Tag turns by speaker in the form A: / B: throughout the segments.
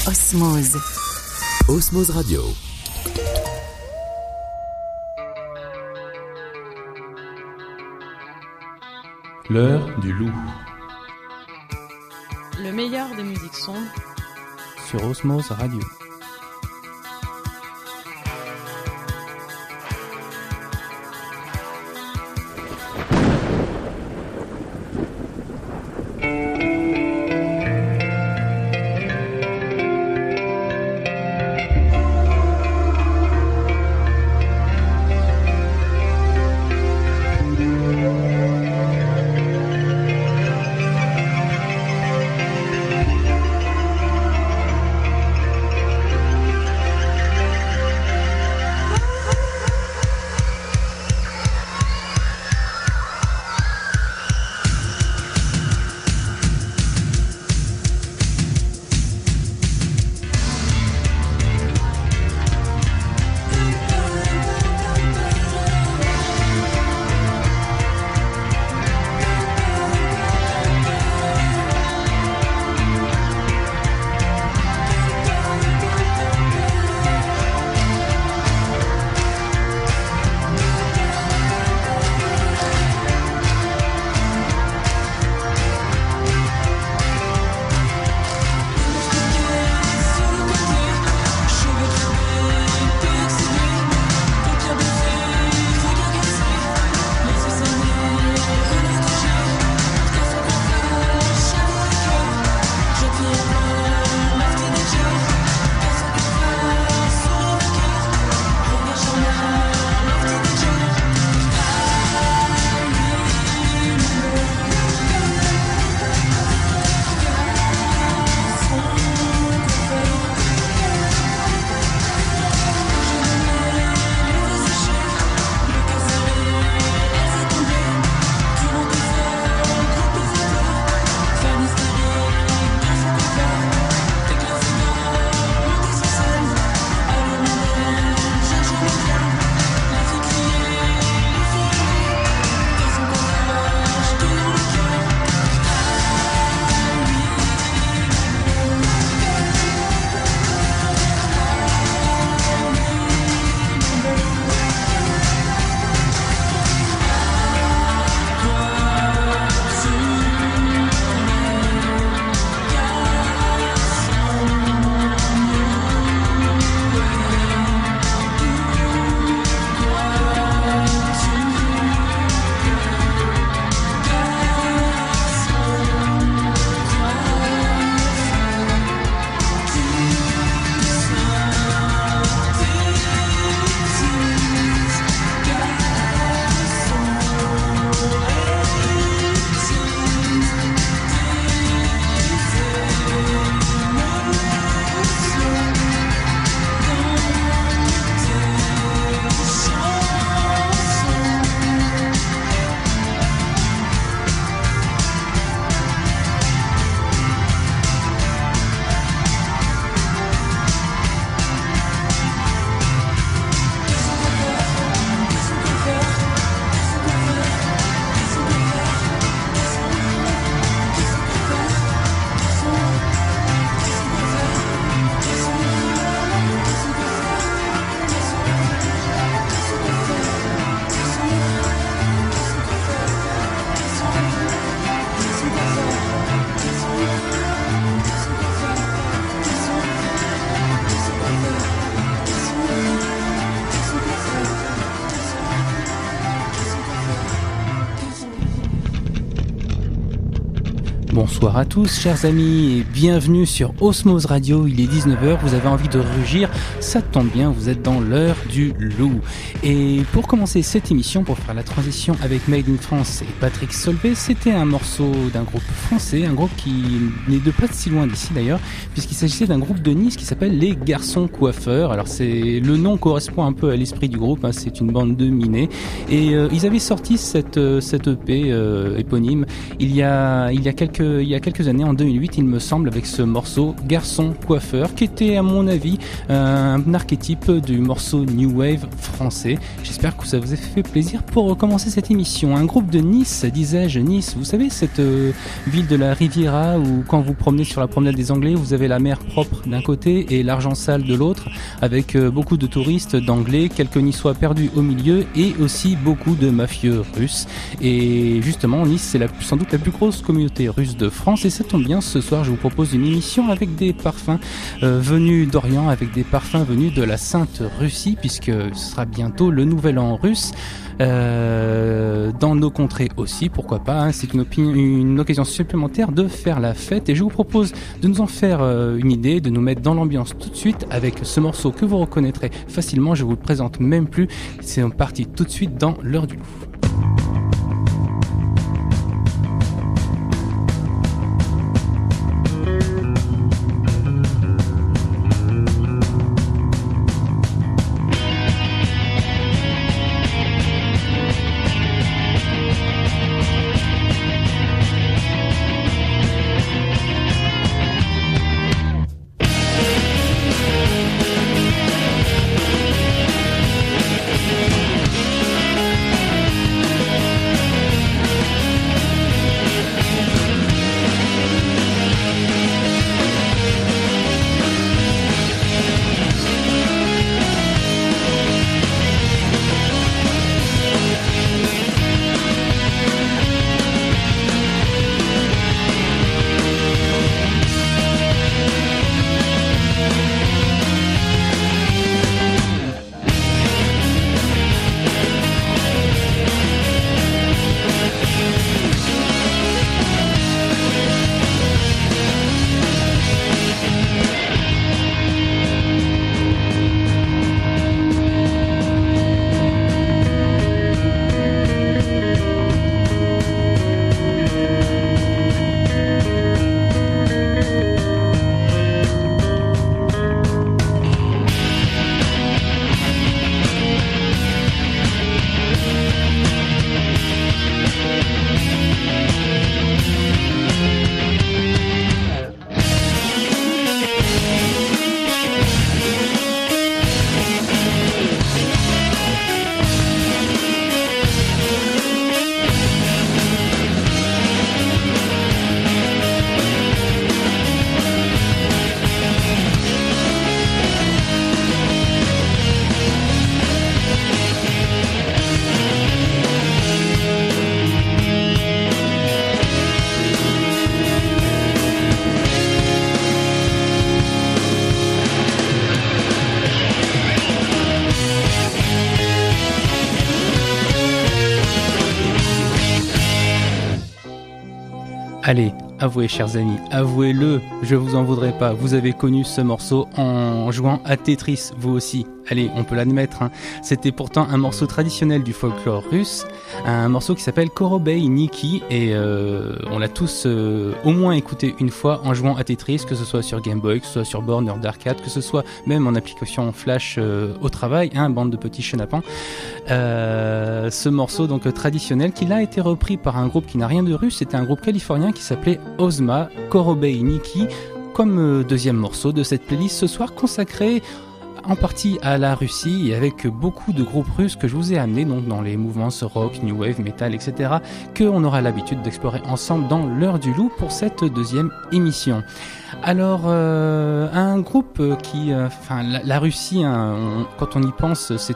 A: Osmose.
B: Osmose Radio.
C: L'heure du loup.
D: Le meilleur des musiques sombres
E: sur Osmose Radio. Bonsoir à tous, chers amis, et bienvenue sur Osmose Radio. Il est 19h, vous avez envie de rugir, ça tombe bien, vous êtes dans l'heure du loup. Et pour commencer cette émission, pour faire la transition avec Made in France et Patrick Solvay, c'était un morceau d'un groupe français, un groupe qui n'est de pas si loin d'ici d'ailleurs, puisqu'il s'agissait d'un groupe de Nice qui s'appelle Les Garçons Coiffeurs. Alors le nom correspond un peu à l'esprit du groupe, hein, c'est une bande de minés. Et ils avaient sorti cette EP éponyme il y a y a quelques années, en 2008 il me semble, avec ce morceau Garçon Coiffeur, qui était à mon avis un archétype du morceau New Wave français. J'espère que ça vous a fait plaisir. Pour commencer cette émission, un groupe de Nice, disais-je, Nice, vous savez cette ville de la Riviera où quand vous promenez sur la promenade des Anglais, vous avez la mer propre d'un côté et l'argent sale de l'autre, avec beaucoup de touristes d'anglais, quelques niçois perdus au milieu et aussi beaucoup de mafieux russes. Et justement, Nice, c'est sans doute la plus grosse communauté russe de France, et ça tombe bien, ce soir je vous propose une émission avec des parfums venus d'Orient, avec des parfums venus de la Sainte Russie, puisque ce sera bientôt le nouvel an russe. Dans nos contrées aussi, pourquoi pas, hein, c'est une occasion supplémentaire de faire la fête, et je vous propose de nous en faire une idée, de nous mettre dans l'ambiance tout de suite avec ce morceau que vous reconnaîtrez facilement. Je vous le présente même plus, c'est parti tout de suite dans l'heure du loup. Allez, avouez chers amis, avouez-le, je vous en voudrais pas, vous avez connu ce morceau en jouant à Tetris, vous aussi. Allez, on peut l'admettre, hein. C'était pourtant un morceau traditionnel du folklore russe, un morceau qui s'appelle Korobei Niki, et on l'a tous au moins écouté une fois en jouant à Tetris, que ce soit sur Game Boy, que ce soit sur borne d'arcade, que ce soit même en application flash au travail, hein, bande de petits chenapans. Ce morceau donc traditionnel qui là a été repris par un groupe qui n'a rien de russe, c'était un groupe californien qui s'appelait Ozma, Korobei Niki, comme deuxième morceau de cette playlist ce soir consacrée en partie à la Russie et avec beaucoup de groupes russes que je vous ai amenés donc dans les mouvements rock, new wave, metal, etc. qu'on aura l'habitude d'explorer ensemble dans l'heure du loup pour cette deuxième émission. Alors, un groupe qui, la Russie, hein, quand on y pense, c'est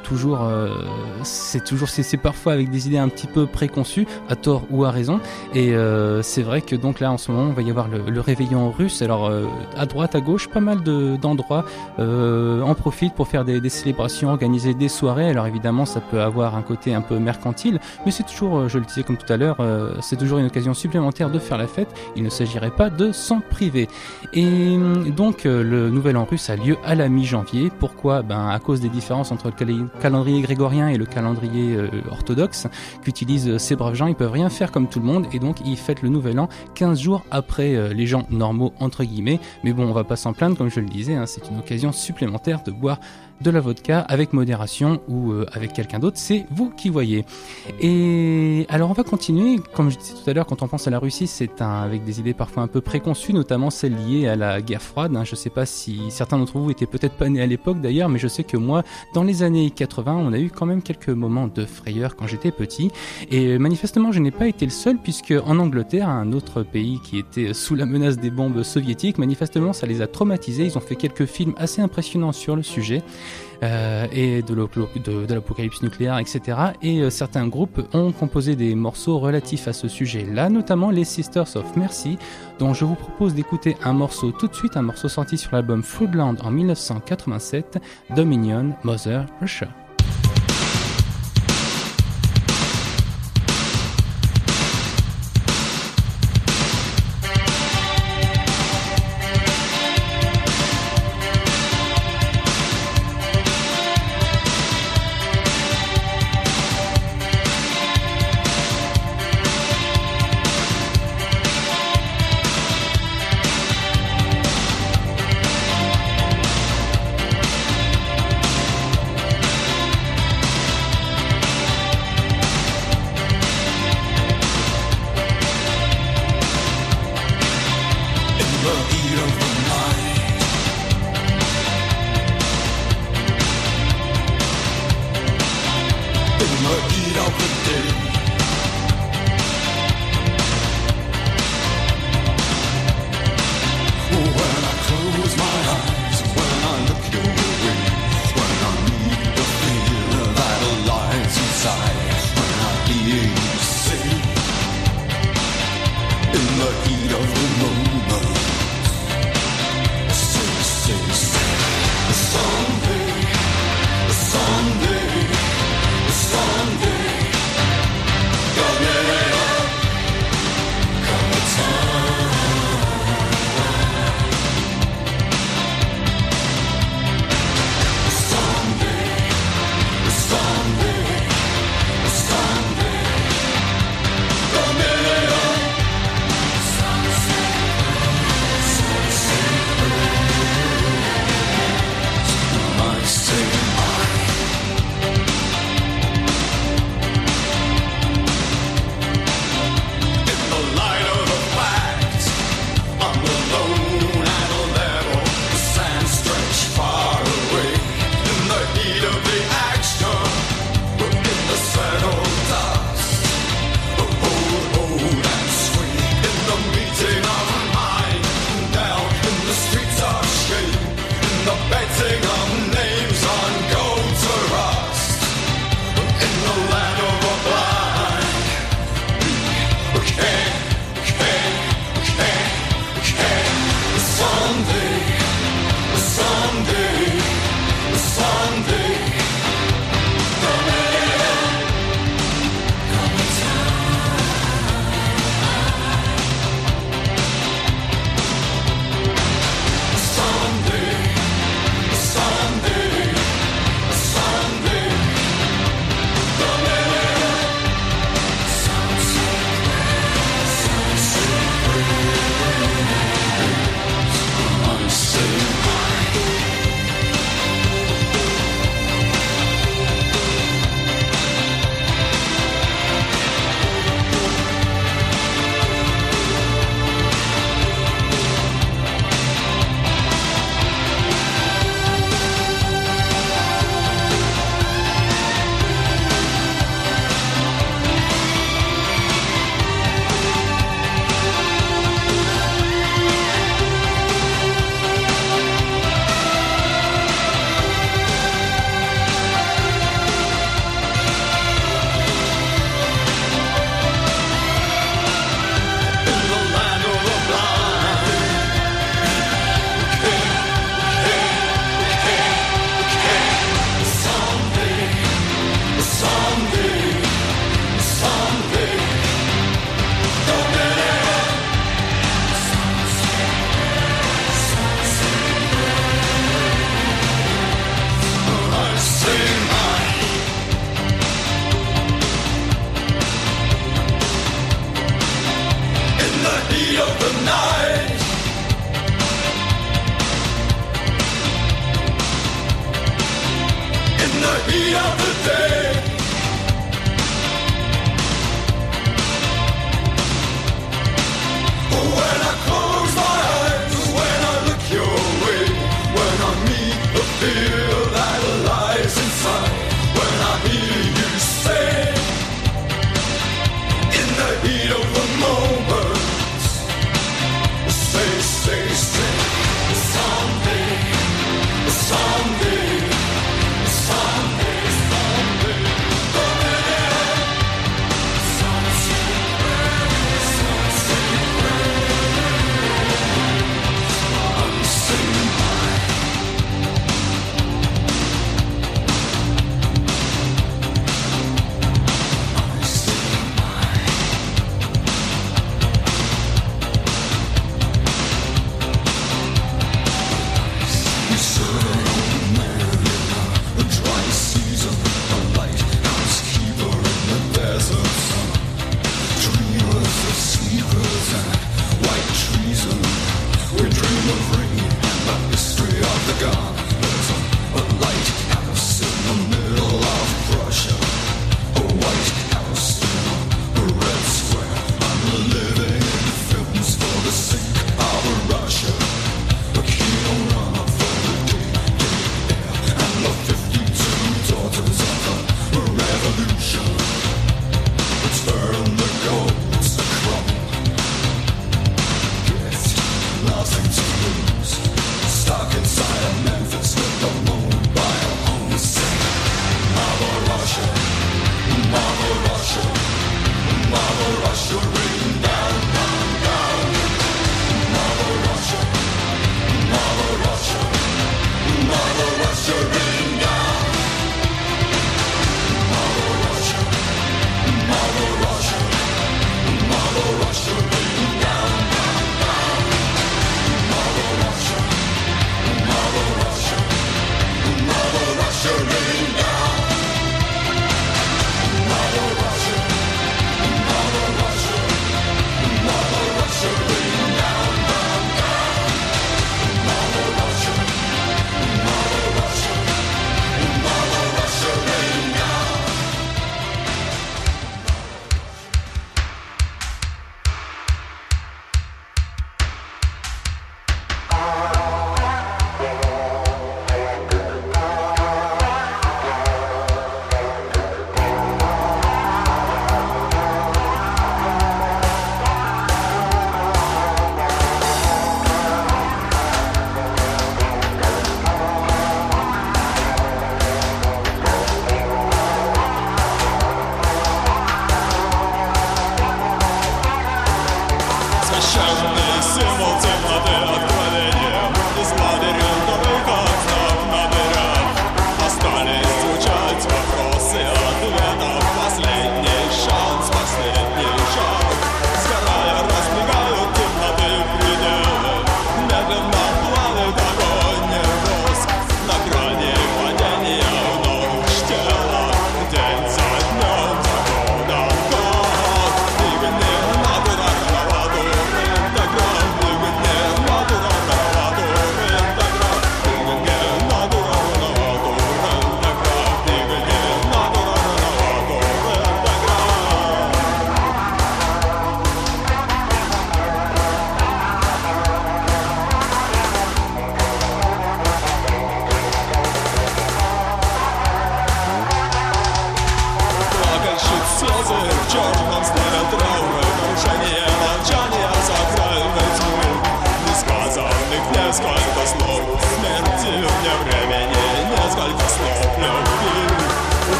E: parfois avec des idées un petit peu préconçues, à tort ou à raison. Et c'est vrai que donc là, en ce moment, on va y avoir le réveillon russe. Alors, à droite, à gauche, pas mal d'endroits en profitent pour faire des célébrations, organiser des soirées. Alors évidemment, ça peut avoir un côté un peu mercantile, mais c'est toujours, je le disais comme tout à l'heure, c'est toujours une occasion supplémentaire de faire la fête. Il ne s'agirait pas de s'en priver. Et donc le nouvel an russe a lieu à la mi-janvier. Pourquoi ? À cause des différences entre le calendrier grégorien et le calendrier orthodoxe qu'utilisent ces braves gens. Ils peuvent rien faire comme tout le monde et donc ils fêtent le nouvel an 15 jours après les gens normaux entre guillemets. Mais bon, on va pas s'en plaindre, comme je le disais, hein, c'est une occasion supplémentaire de boire boire de la vodka avec modération ou avec quelqu'un d'autre, c'est vous qui voyez. Et alors on va continuer, comme je disais tout à l'heure, quand on pense à la Russie, c'est avec des idées parfois un peu préconçues, notamment celles liées à la guerre froide. Je ne sais pas si certains d'entre vous étaient peut-être pas nés à l'époque d'ailleurs, mais je sais que moi, dans les années 80, on a eu quand même quelques moments de frayeur quand j'étais petit. Et manifestement, je n'ai pas été le seul, puisque en Angleterre, un autre pays qui était sous la menace des bombes soviétiques, manifestement, ça les a traumatisés. Ils ont fait quelques films assez impressionnants sur le sujet. Et de l'apocalypse nucléaire, etc. Et certains groupes ont composé des morceaux relatifs à ce sujet-là, notamment les Sisters of Mercy, dont je vous propose d'écouter un morceau tout de suite, un morceau sorti sur l'album Floodland en 1987, Dominion, Mother Russia.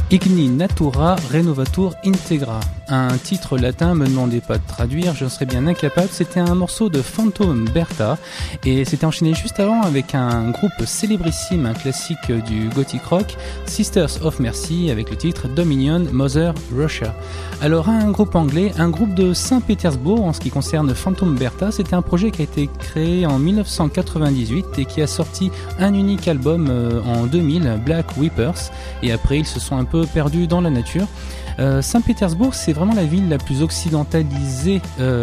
E: Igni Natura Renovatur Integra. Un titre latin, me demandez pas de traduire, je serais bien incapable. C'était un morceau de Phantom Bertha et c'était enchaîné juste avant avec un groupe célébrissime, un classique du gothic rock, Sisters of Mercy, avec le titre Dominion Mother Russia. Alors un groupe anglais, un groupe de Saint-Pétersbourg en ce qui concerne Phantom Bertha, c'était un projet qui a été créé en 1998 et qui a sorti un unique album en 2000, Black Whippers, et après ils se sont un peu perdus dans la nature. Saint-Pétersbourg, c'est vraiment la ville la plus occidentalisée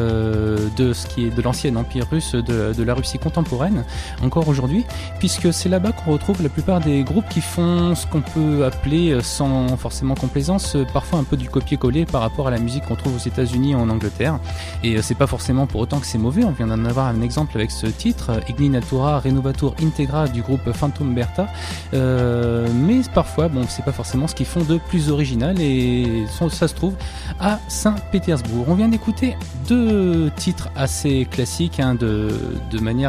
E: de ce qui est de l'ancien empire russe, de la Russie contemporaine, encore aujourd'hui, puisque c'est là-bas qu'on retrouve la plupart des groupes qui font ce qu'on peut appeler, sans forcément complaisance, parfois un peu du copier-coller par rapport à la musique qu'on trouve aux États-Unis et en Angleterre. Et c'est pas forcément pour autant que c'est mauvais, on vient d'en avoir un exemple avec ce titre, Igni Natura Renovatur Integra du groupe Phantom Bertha, mais parfois, bon, c'est pas forcément ce qu'ils font de plus original et ça se trouve à Saint-Pétersbourg. On vient d'écouter deux titres assez classiques de manière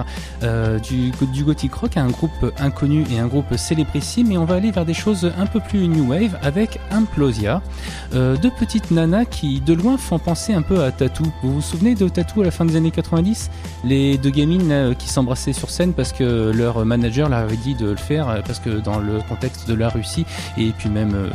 E: du gothic rock, un groupe inconnu et un groupe célébrissime, et on va aller vers des choses un peu plus new wave avec Implosia, deux petites nanas qui de loin font penser un peu à Tattoo. Vous vous souvenez de Tattoo à la fin des années 90, les deux gamines qui s'embrassaient sur scène parce que leur manager leur avait dit de le faire, parce que dans le contexte de la Russie et puis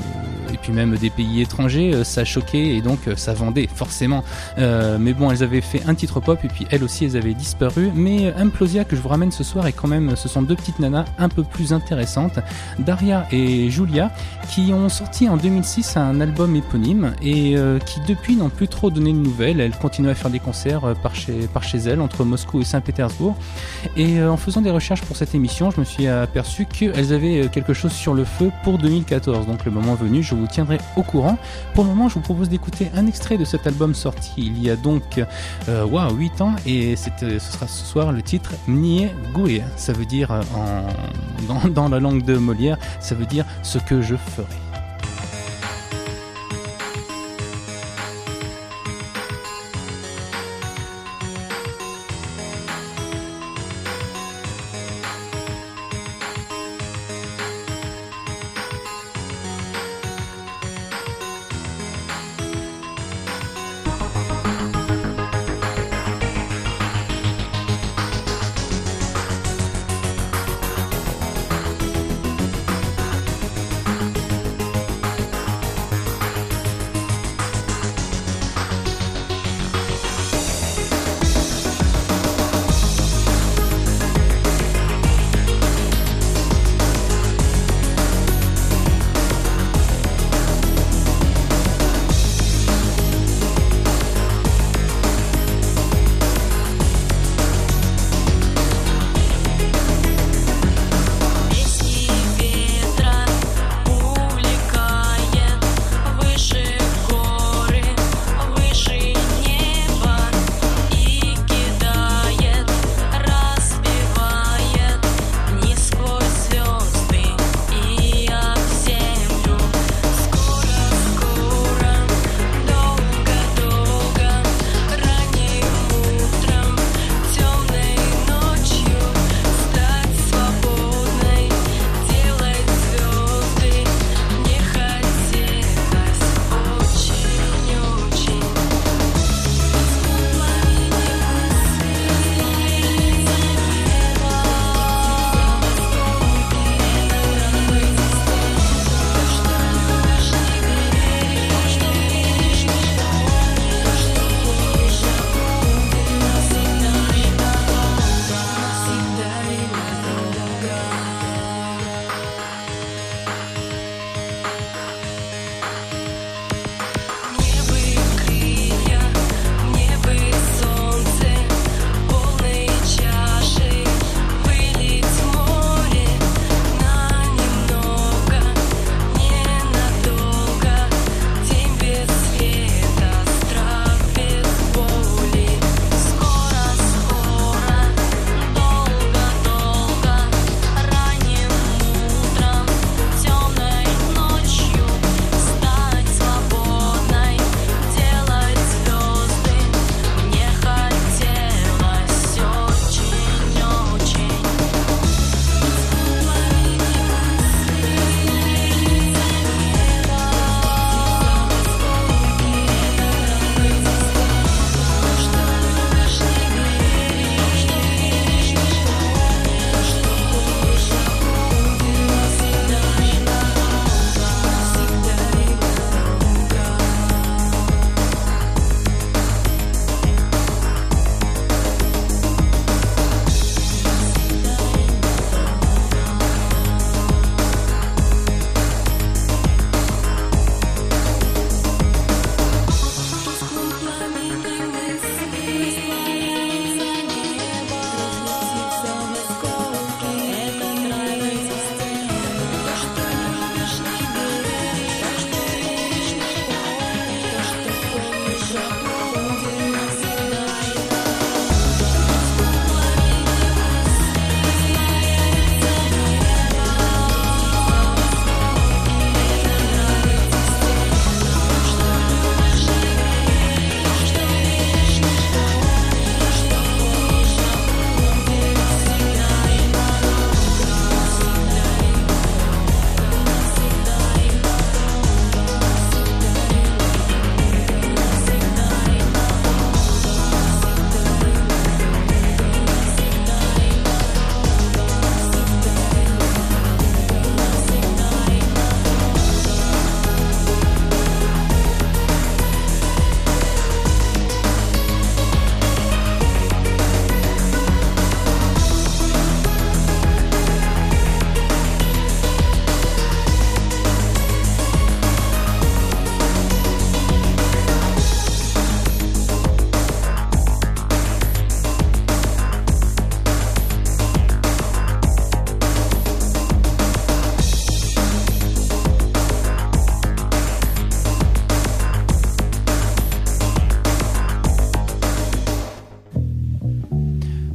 E: même des pays étrangers, ça choquait et donc ça vendait forcément, mais bon, elles avaient fait un titre pop et puis elles aussi elles avaient disparu. Mais Implosia que je vous ramène ce soir, et quand même ce sont deux petites nanas un peu plus intéressantes, Daria et Julia, qui ont sorti en 2006 un album éponyme et qui depuis n'ont plus trop donné de nouvelles. Elles continuent à faire des concerts par chez elles entre Moscou et Saint-Pétersbourg, et en faisant des recherches pour cette émission, je me suis aperçu qu'elles avaient quelque chose sur le feu pour 2014, donc le moment venu je vous tiendrai au courant. Pour le moment, je vous propose d'écouter un extrait de cet album sorti il y a donc 8 ans, et ce sera ce soir le titre Mnie Goué. Ça veut dire, dans la langue de Molière, ça veut dire ce que je ferai.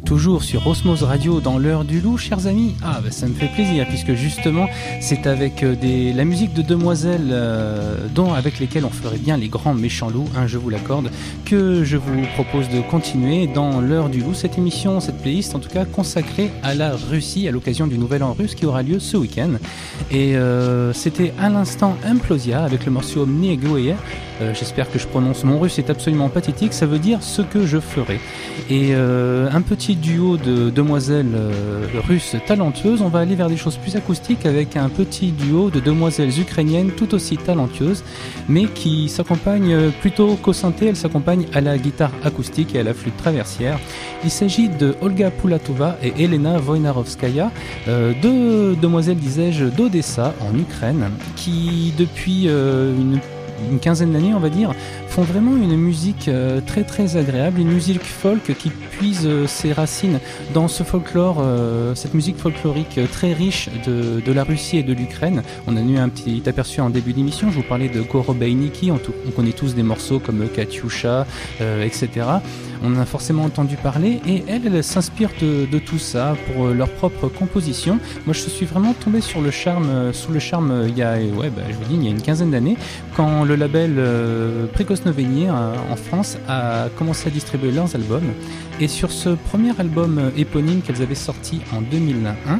E: toujours sur Osmose Radio dans l'heure du loup, chers amis. Ça me fait plaisir puisque justement c'est avec la musique de demoiselles avec lesquelles on ferait bien les grands méchants loups, je vous l'accorde, que je vous propose de continuer dans l'heure du loup, cette émission, cette playlist en tout cas consacrée à la Russie à l'occasion du Nouvel An russe qui aura lieu ce week-end. Et c'était à l'instant Implosia avec le morceau Mniegoye. J'espère que je prononce, mon russe est absolument pathétique, ça veut dire ce que je ferai. Et un petit duo de demoiselles russes talentueuses, on va aller vers des choses plus acoustiques avec un petit duo de demoiselles ukrainiennes tout aussi talentueuses, mais qui s'accompagnent plutôt qu'au synthé, elles s'accompagnent à la guitare acoustique et à la flûte traversière. Il s'agit de Olga Pulatova et Elena Voinarovskaya, deux demoiselles, disais-je, d'Odessa en Ukraine, qui depuis une quinzaine d'années, on va dire, font vraiment une musique très très agréable, une musique folk qui puise ses racines dans ce folklore, cette musique folklorique très riche de la Russie et de l'Ukraine. On a eu un petit aperçu en début d'émission, je vous parlais de Gorobeiniki, on connaît tous des morceaux comme Katyusha, etc. On en a forcément entendu parler et elles s'inspirent de tout ça pour leur propre composition. Moi je suis vraiment tombé sous le charme il y a, je vous dis, il y a une quinzaine d'années, quand le label Prikosnovenie en France a commencé à distribuer leurs albums. Et sur ce premier album éponyme qu'elles avaient sorti en 2001,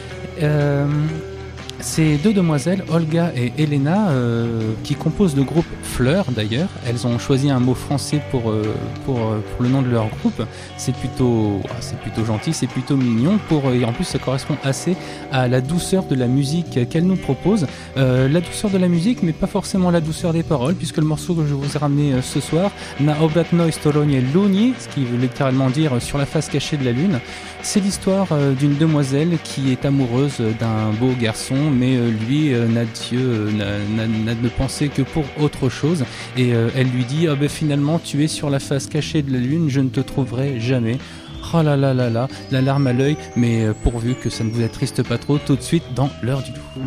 E: ces deux demoiselles, Olga et Elena, qui composent le groupe Fleur d'ailleurs, elles ont choisi un mot français pour le nom de leur groupe. C'est plutôt gentil, c'est plutôt mignon, et en plus ça correspond assez à la douceur de la musique qu'elles nous proposent. La douceur de la musique, mais pas forcément la douceur des paroles, puisque le morceau que je vous ai ramené ce soir, Na obratnoj storonie luni, ce qui veut littéralement dire sur la face cachée de la lune, c'est l'histoire d'une demoiselle qui est amoureuse d'un beau garçon, mais lui n'a de pensée que pour autre chose, et elle lui dit finalement tu es sur la face cachée de la lune, je ne te trouverai jamais. Oh là là là là, la larme à l'œil, mais pourvu que ça ne vous attriste pas trop, tout de suite dans l'heure du loup.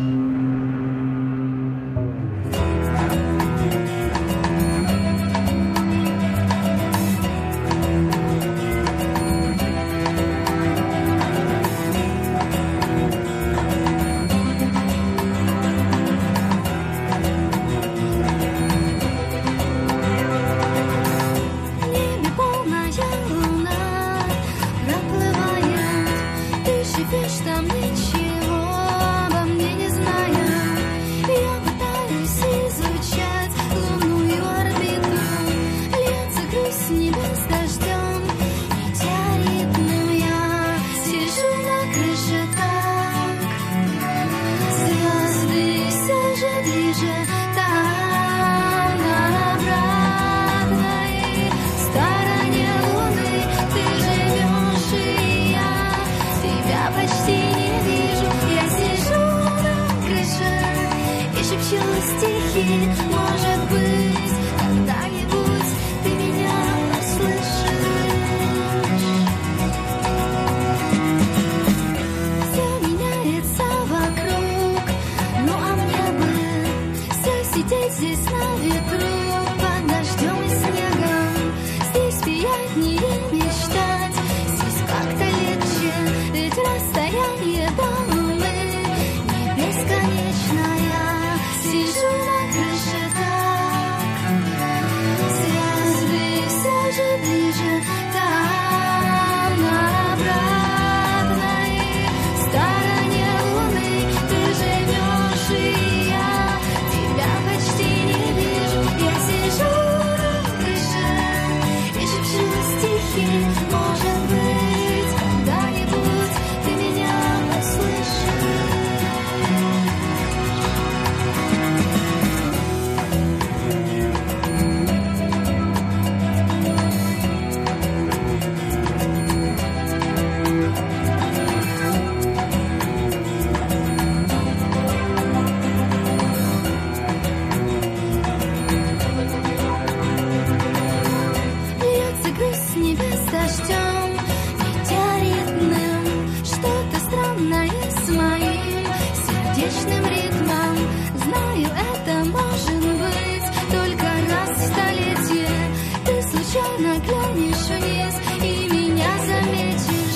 A: Наклонишь вниз и меня заметишь.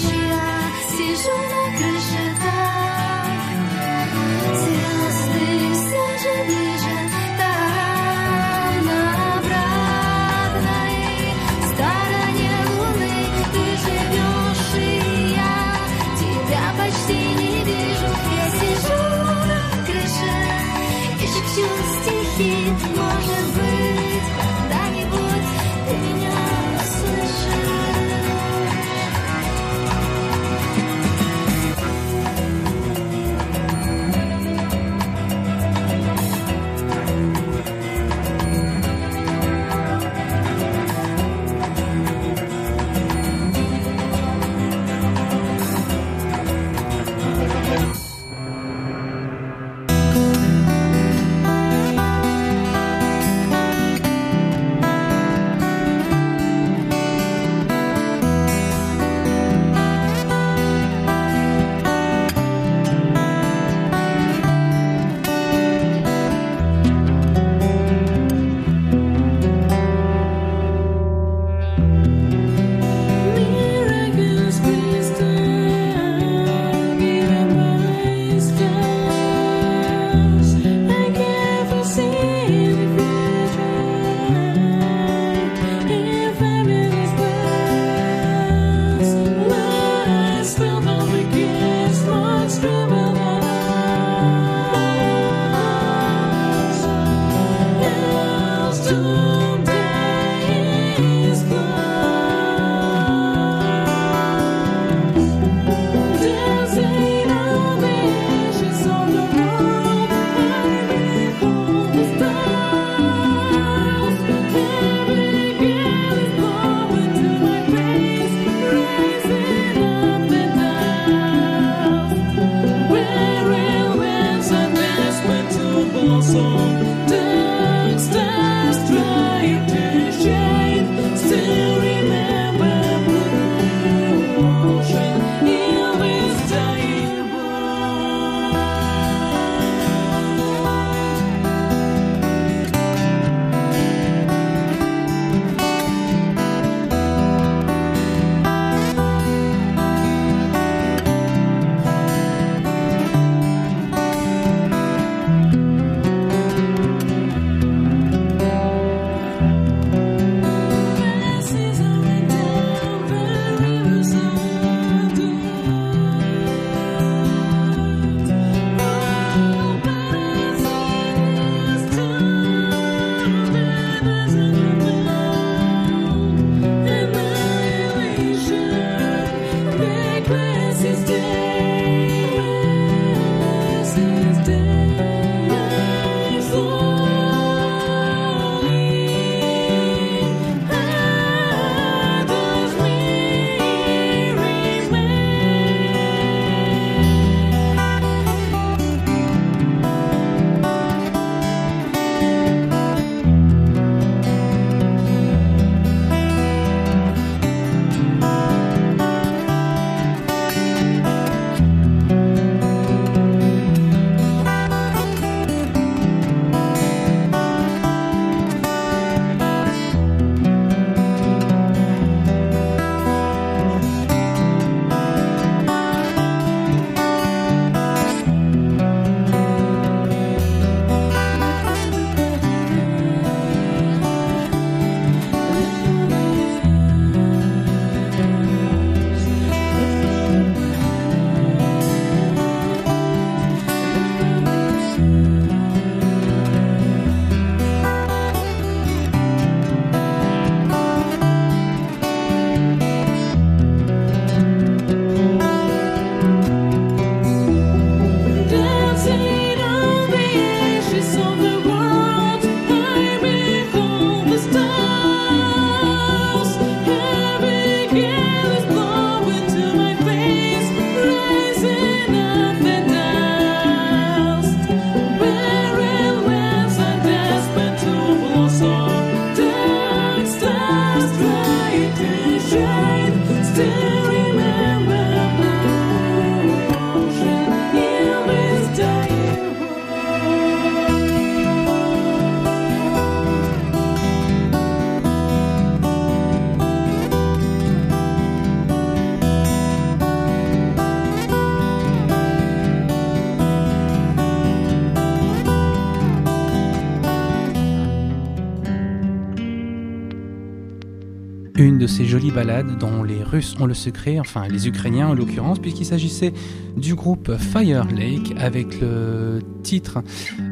E: Une de ces jolies ballades dont les Russes ont le secret, enfin les Ukrainiens en l'occurrence, puisqu'il s'agissait du groupe Fire Lake avec le titre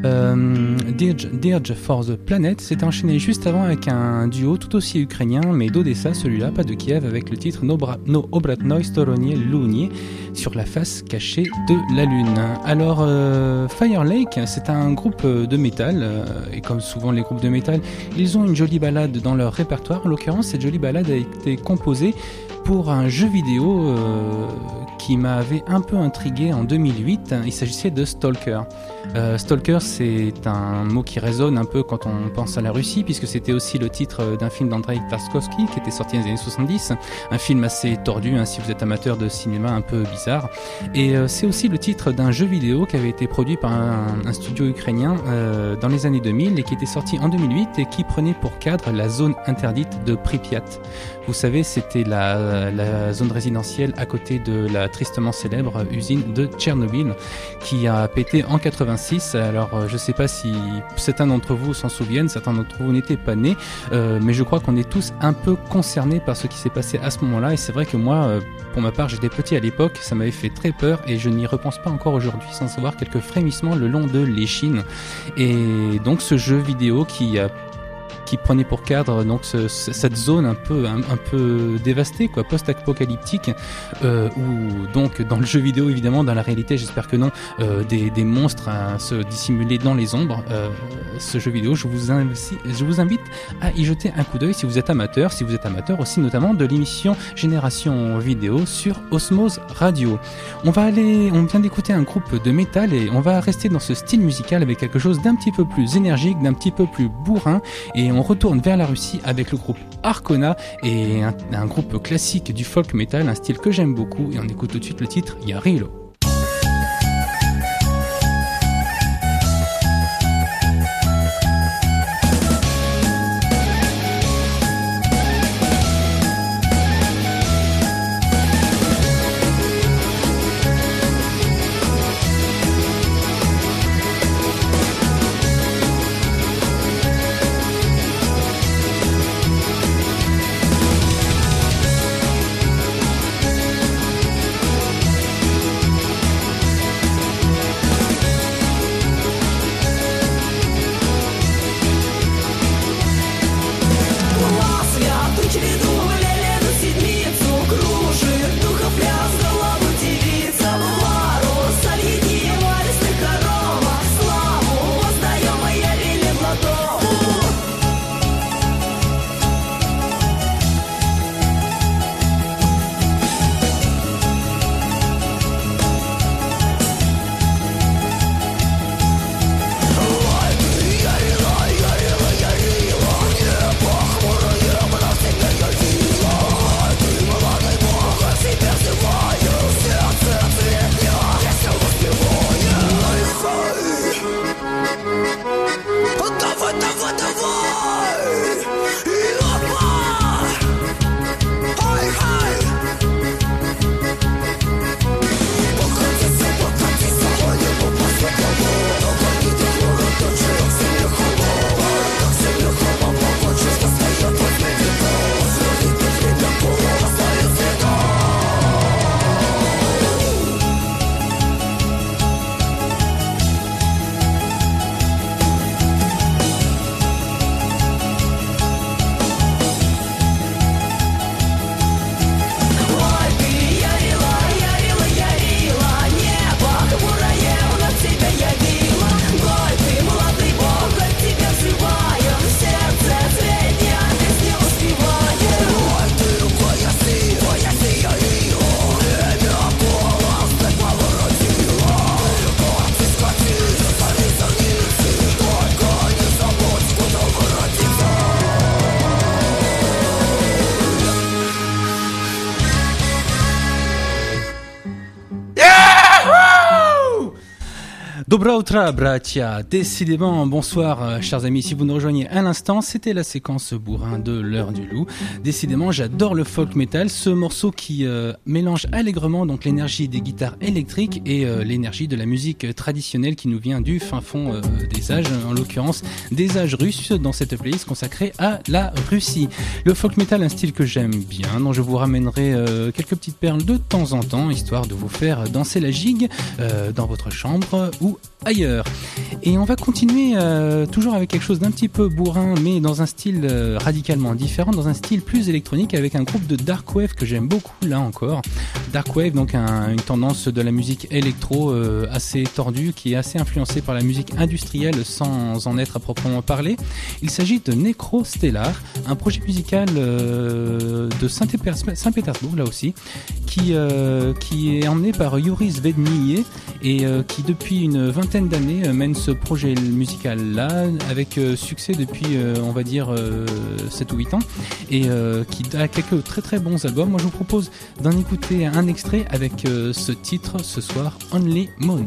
E: Dirge for the Planet. C'est enchaîné juste avant avec un duo tout aussi ukrainien, mais d'Odessa, celui-là, pas de Kiev, avec le titre No Obratnoy Storonie Lunie, sur la face cachée de la Lune. Alors, Fire Lake, c'est un groupe de métal, et comme souvent les groupes de métal, ils ont une jolie ballade dans leur répertoire. En l'occurrence, cette jolie ballade a été composée pour un jeu vidéo qui m'avait un peu intrigué en 2008. Il s'agissait de Stalker. Stalker, c'est un mot qui résonne un peu quand on pense à la Russie, puisque c'était aussi le titre d'un film d'Andrei Tarkovsky qui était sorti dans les années 70. Un film assez tordu, hein, si vous êtes amateur de cinéma un peu bizarre. Et c'est aussi le titre d'un jeu vidéo qui avait été produit par un studio ukrainien dans les années 2000 et qui était sorti en 2008 et qui prenait pour cadre la zone interdite de Pripyat. Vous savez, c'était la zone résidentielle à côté de la tristement célèbre usine de Tchernobyl qui a pété en 86. Alors, je sais pas si certains d'entre vous s'en souviennent, certains d'entre vous n'étaient pas nés, mais je crois qu'on est tous un peu concernés par ce qui s'est passé à ce moment-là. Et c'est vrai que moi, pour ma part, j'étais petit à l'époque, ça m'avait fait très peur et je n'y repense pas encore aujourd'hui sans avoir quelques frémissements le long de l'échine. Et donc, ce jeu vidéo qui prenait pour cadre donc cette zone un peu dévastée, quoi, post-apocalyptique, où donc dans le jeu vidéo évidemment, dans la réalité j'espère que non, des monstres à se dissimuler dans les ombres. Ce jeu vidéo, je vous invite à y jeter un coup d'œil si vous êtes amateur aussi notamment de l'émission Génération Vidéo sur Osmose Radio. On vient d'écouter un groupe de métal et on va rester dans ce style musical avec quelque chose d'un petit peu plus énergique, d'un petit peu plus bourrin, et on retourne vers la Russie avec le groupe Arkona et un groupe classique du folk metal, un style que j'aime beaucoup, et on écoute tout de suite le titre Yarilo. Dobra utra, bratia. Décidément, bonsoir, chers amis. Si vous nous rejoignez à l'instant, c'était la séquence bourrin de l'heure du loup. Décidément, j'adore le folk metal, ce morceau qui mélange allègrement donc l'énergie des guitares électriques et l'énergie de la musique traditionnelle qui nous vient du fin fond des âges, en l'occurrence des âges russes, dans cette playlist consacrée à la Russie. Le folk metal, un style que j'aime bien, dont je vous ramènerai quelques petites perles de temps en temps, histoire de vous faire danser la gigue dans votre chambre ou ailleurs. Et on va continuer toujours avec quelque chose d'un petit peu bourrin, mais dans un style radicalement différent, dans un style plus électronique, avec un groupe de dark wave que j'aime beaucoup là encore. Dark wave, donc une tendance de la musique électro assez tordue, qui est assez influencée par la musique industrielle sans en être à proprement parler. Il s'agit de Necrostellar, un projet musical de Saint-Pétersbourg là aussi, qui est emmené par Yuri Zvedniye et qui depuis une vingtaine d'années mène ce projet musical là avec succès depuis on va dire 7 ou 8 ans et qui a quelques très très bons albums. Moi je vous propose d'en écouter un extrait avec ce titre ce soir, Only Moon.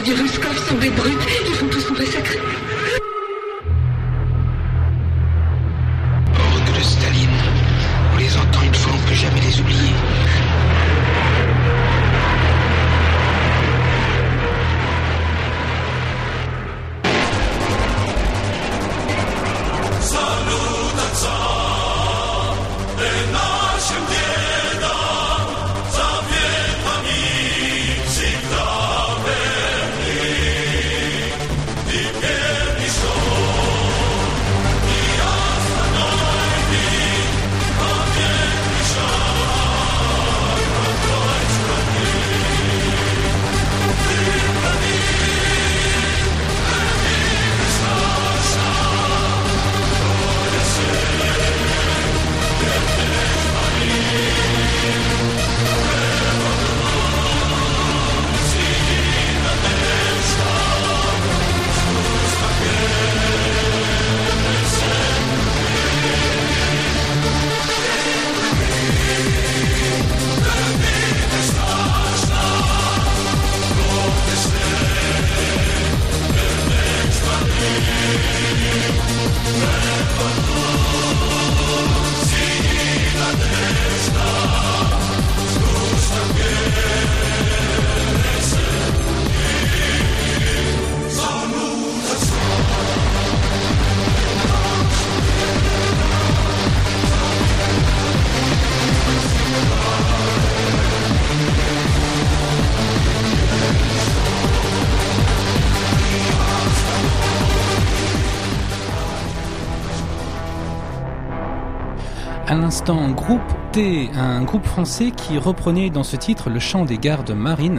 A: du Ruskov sont des brutes, ils vont tous nous massacrer.
D: Ordre de Staline. On les entend une fois, on ne peut jamais les oublier.
E: À l'instant, groupe T, un groupe français qui reprenait dans ce titre le chant des gardes marines,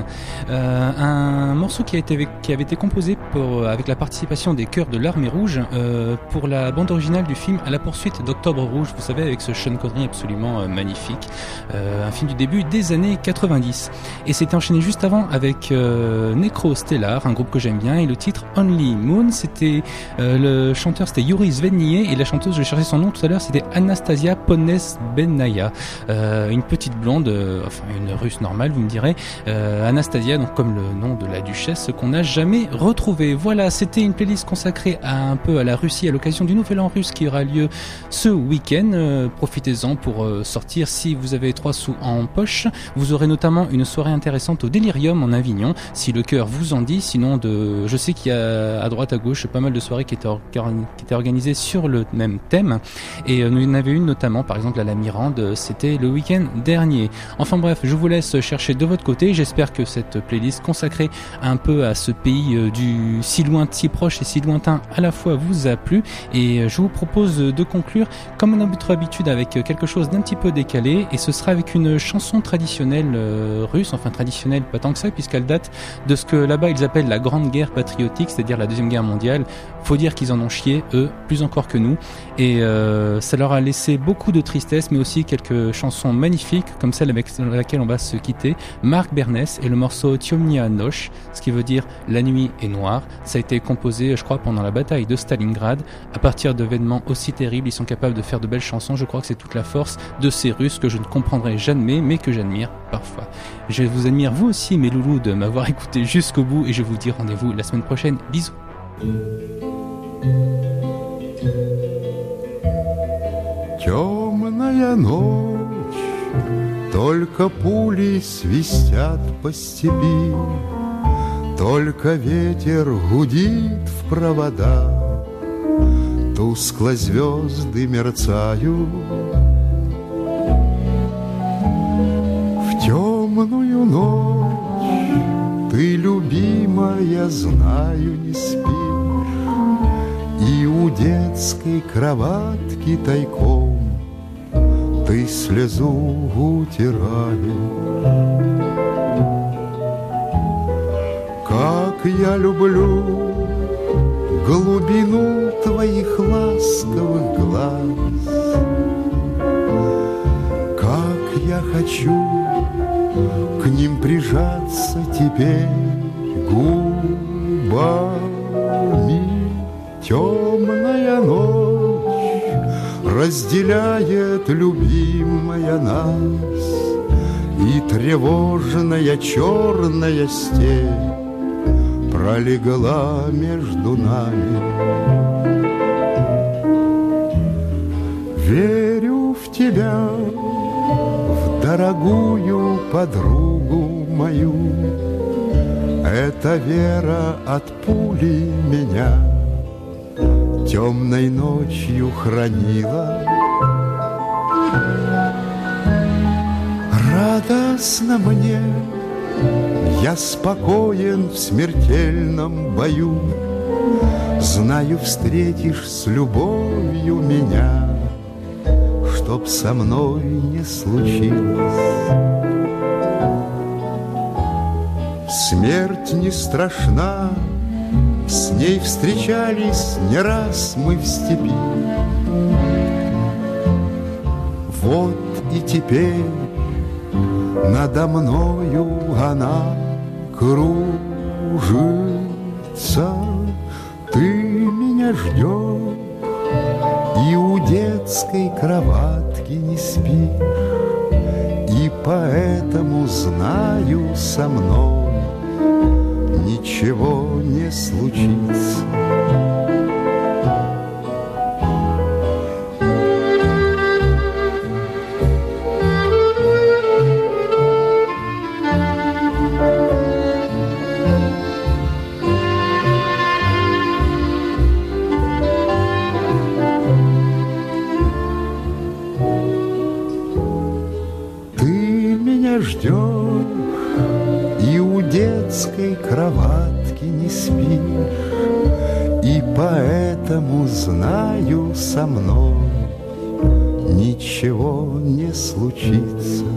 E: un morceau qui avait été composé avec la participation des chœurs de l'Armée Rouge pour la bande originale du film À la poursuite d'Octobre Rouge, vous savez, avec ce Sean Connery absolument magnifique, un film du début des années 90. Et c'était enchaîné juste avant avec Necro Stellar, un groupe que j'aime bien, et le titre Only Moon. C'était le chanteur, c'était Yuri Zvednier, et la chanteuse, je cherchais son nom tout à l'heure, c'était Anastasia Ponesbenaya, une petite blonde, enfin une russe normale, vous me direz, Anastasia, donc comme le nom de la duchesse qu'on n'a jamais retrouvé. Voilà, c'était une playlist consacrée un peu à la Russie à l'occasion du Nouvel An russe qui aura lieu ce week-end. Profitez-en pour sortir si vous avez 3 sous en poche. Vous aurez notamment une soirée intéressante au Delirium en Avignon, si le cœur vous en dit. Sinon, je sais qu'il y a à droite à gauche pas mal de soirées qui étaient organisées sur le même thème, et il y en avait une notamment, par exemple à la Mirande, c'était le week-end dernier. Enfin bref, je vous laisse chercher de votre côté. J'espère que cette playlist consacrée un peu à ce pays du si loin, si proche et si lointain à la fois vous a plu, et je vous propose de conclure comme à notre habitude avec quelque chose d'un petit peu décalé, et ce sera avec une chanson traditionnelle russe, enfin traditionnelle pas tant que ça puisqu'elle date de ce que là-bas ils appellent la Grande Guerre patriotique, c'est-à-dire la Deuxième Guerre mondiale. Faut dire qu'ils en ont chié, eux, plus encore que nous, et ça leur a laissé beaucoup de tristesse, mais aussi quelques chansons magnifiques comme celle avec laquelle on va se quitter, Marc Bernès, et le morceau Tiomnia Noche, ce qui veut dire la nuit est noire. Ça a été composé, je crois, pendant la bataille de Stalingrad. À partir d'événements aussi terribles, ils sont capables de faire de belles chansons. Je crois que c'est toute la force de ces Russes que je ne comprendrai jamais, mais que j'admire parfois. Je vous admire vous aussi, mes loulous, de m'avoir écouté jusqu'au bout, et je vous dis rendez-vous la semaine prochaine. Bisous.
F: Темная ночь, только пули свистят по степи, только ветер гудит в провода, тускло звезды мерцают. В темную ночь ты, любимая, знаю, не спишь, и у детской кроватки тайком ты слезу утираешь. Как я люблю глубину твоих ласковых глаз, как я хочу к ним прижаться теперь губами. Темная ночь разделяет, любимая, нас, и тревожная черная степь пролегла между нами. Верю в тебя, в дорогую подругу мою. Эта вера от пули меня темной ночью хранила. Радостно мне, я спокоен в смертельном бою. Знаю, встретишь с любовью меня, чтоб со мной не случилось. Смерть не страшна, с ней встречались не раз мы в степи. Вот и теперь надо мною она кружится. Ты меня ждешь и у детской кроватки не спишь, и поэтому знаю, со мной ничего не случится. Ждешь и у детской кроватки не спишь, и поэтому знаю, со мной ничего не случится.